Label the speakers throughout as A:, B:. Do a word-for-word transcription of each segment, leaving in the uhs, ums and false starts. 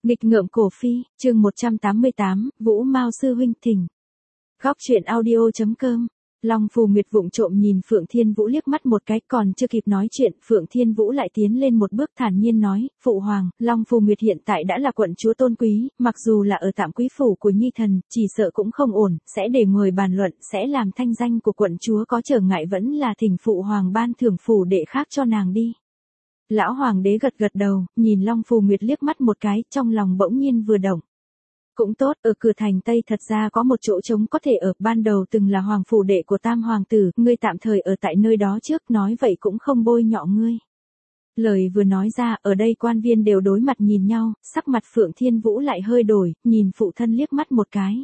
A: Nghịch ngợm cổ phi, chương một trăm tám mươi tám, Vũ Mao sư huynh thỉnh. Góc truyện audio chấm com. Long Phù Nguyệt vụng trộm nhìn Phượng Thiên Vũ liếc mắt một cái, còn chưa kịp nói chuyện, Phượng Thiên Vũ lại tiến lên một bước thản nhiên nói, phụ hoàng, Long Phù Nguyệt hiện tại đã là quận chúa tôn quý, mặc dù là ở tạm quý phủ của nhi thần, chỉ sợ cũng không ổn, sẽ để người bàn luận, sẽ làm thanh danh của quận chúa có trở ngại, vẫn là thỉnh phụ hoàng ban thưởng phủ đệ khác cho nàng đi. Lão hoàng đế gật gật đầu, nhìn Long Phù Nguyệt liếc mắt một cái, trong lòng bỗng nhiên vừa động. Cũng tốt, ở cửa thành Tây thật ra có một chỗ trống có thể ở, ban đầu từng là hoàng phủ đệ của tam hoàng tử, ngươi tạm thời ở tại nơi đó trước, nói vậy cũng không bôi nhọ ngươi. Lời vừa nói ra, ở đây quan viên đều đối mặt nhìn nhau, sắc mặt Phượng Thiên Vũ lại hơi đổi, nhìn phụ thân liếc mắt một cái.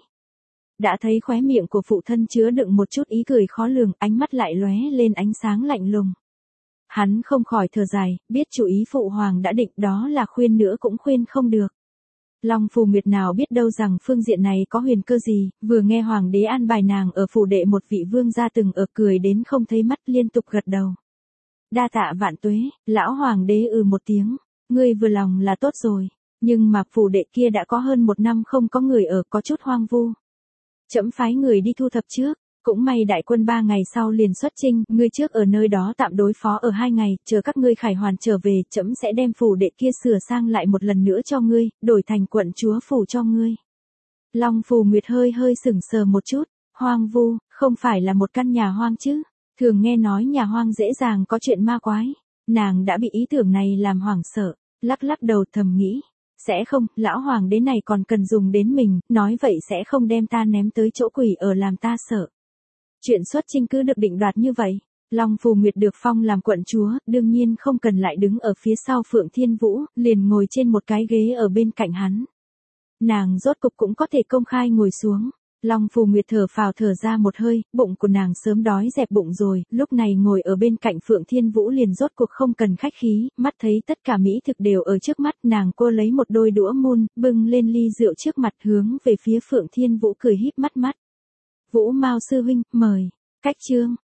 A: Đã thấy khóe miệng của phụ thân chứa đựng một chút ý cười khó lường, ánh mắt lại lóe lên ánh sáng lạnh lùng. Hắn không khỏi thở dài, biết chủ ý phụ hoàng đã định, đó là khuyên nữa cũng khuyên không được. Long Phù Nguyệt nào biết đâu rằng phương diện này có huyền cơ gì, vừa nghe hoàng đế an bài nàng ở phủ đệ một vị vương gia từng ở, cười đến không thấy mắt, liên tục gật đầu. Đa tạ vạn tuế, lão hoàng đế ừ một tiếng, ngươi vừa lòng là tốt rồi, nhưng mà phủ đệ kia đã có hơn một năm không có người ở, có chút hoang vu. Trẫm phái người đi thu thập trước. Cũng may đại quân ba ngày sau liền xuất chinh, ngươi trước ở nơi đó tạm đối phó ở hai ngày, chờ các ngươi khải hoàn trở về, trẫm sẽ đem phủ đệ kia sửa sang lại một lần nữa cho ngươi, đổi thành quận chúa phủ cho ngươi. Long Phù Nguyệt hơi hơi sững sờ một chút, hoang vu, không phải là một căn nhà hoang chứ, thường nghe nói nhà hoang dễ dàng có chuyện ma quái, nàng đã bị ý tưởng này làm hoảng sợ, lắc lắc đầu thầm nghĩ. Sẽ không, lão hoàng đế này còn cần dùng đến mình, nói vậy sẽ không đem ta ném tới chỗ quỷ ở làm ta sợ. Chuyện xuất chinh cứ được định đoạt như vậy, Long Phù Nguyệt được phong làm quận chúa, đương nhiên không cần lại đứng ở phía sau Phượng Thiên Vũ, liền ngồi trên một cái ghế ở bên cạnh hắn. Nàng rốt cục cũng có thể công khai ngồi xuống. Long Phù Nguyệt thở phào thở ra một hơi, bụng của nàng sớm đói dẹp bụng rồi, lúc này ngồi ở bên cạnh Phượng Thiên Vũ liền rốt cuộc không cần khách khí, mắt thấy tất cả mỹ thực đều ở trước mắt, nàng cô lấy một đôi đũa mun, bưng lên ly rượu trước mặt, hướng về phía Phượng Thiên Vũ cười híp mắt mắt. Vũ Mao sư huynh, mời. Cách chương,